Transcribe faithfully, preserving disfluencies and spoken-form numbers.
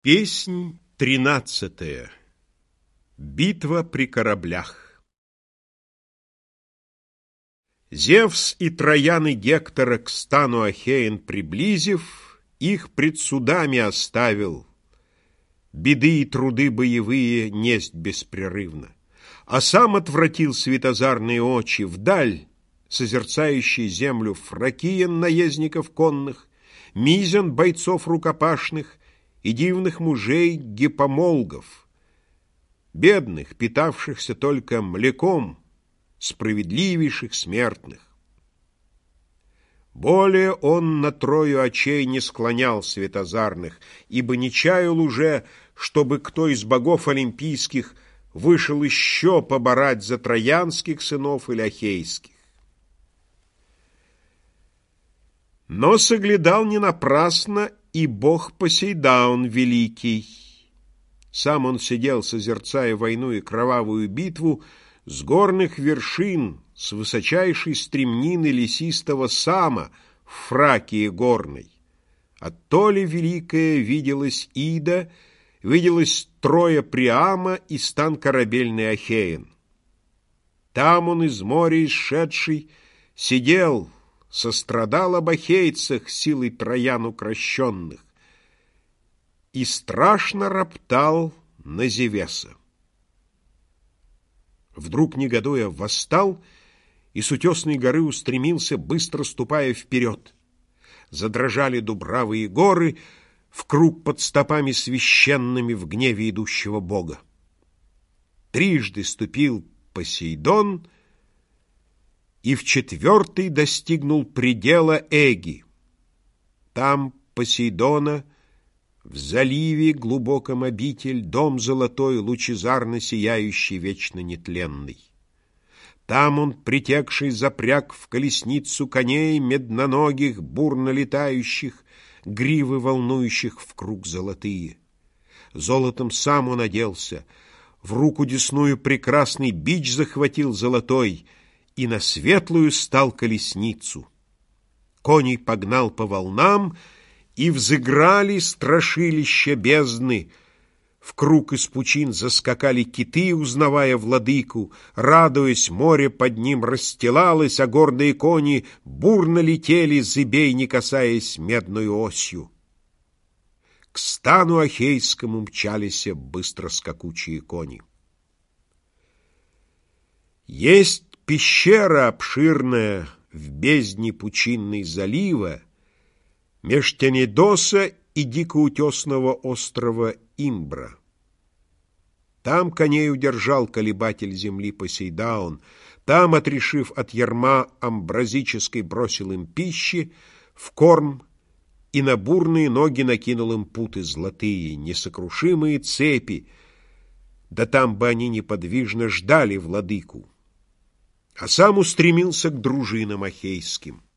Песнь тринадцатая. Битва при кораблях. Зевс и Троян и Гектора к стану Ахеен приблизив, их пред судами оставил, беды и труды боевые несть беспрерывно, а сам отвратил светозарные очи вдаль, созерцающий землю Фракиен, наездников конных, Мизен, бойцов рукопашных, и дивных мужей гипомолгов, бедных, питавшихся только млеком, справедливейших смертных. Более он на Трою очей не склонял светозарных, ибо не чаял уже, чтобы кто из богов олимпийских вышел еще поборать за троянских сынов или ахейских. Но соглядал не напрасно и бог Посейдаун великий. Сам он сидел, созерцая войну и кровавую битву, с горных вершин, с высочайшей стремнины лесистого Сама в Фракии горной. Оттоле великая виделась Ида, виделась Троя Приама и стан корабельный Ахеен. Там он из моря исшедший сидел, сострадал об ахейцах силой троян укращенных и страшно роптал на Зевеса. Вдруг, негодуя, восстал и с утесной горы устремился, быстро ступая вперед. Задрожали дубравые горы в круг под стопами священными в гневе идущего бога. Трижды ступил Посейдон, и в четвертый достигнул предела Эги. Там Посейдона в заливе глубоком обитель, дом золотой, лучезарно сияющий, вечно нетленный. Там он, притекший, запряг в колесницу коней медноногих, бурно летающих, гривы волнующих в круг золотые. Золотом сам он оделся, в руку десную прекрасный бич захватил золотой, и на светлую стал колесницу. Коней погнал по волнам, и взыграли страшилища бездны. В круг из пучин заскакали киты, узнавая владыку. Радуясь, море под ним расстилалось, а гордые кони бурно летели, зыбей не касаясь медною осью. К стану Ахейскому мчались быстро скакучие кони. Есть пещера обширная в бездне пучинной залива меж Тенедоса и дикоутесного острова Имбра. Там коней удержал колебатель земли Посейдаун, там, отрешив от ярма амбразической, бросил им пищи в корм и на бурные ноги накинул им путы золотые, несокрушимые цепи, да там бы они неподвижно ждали владыку. А сам устремился к дружинам ахейским.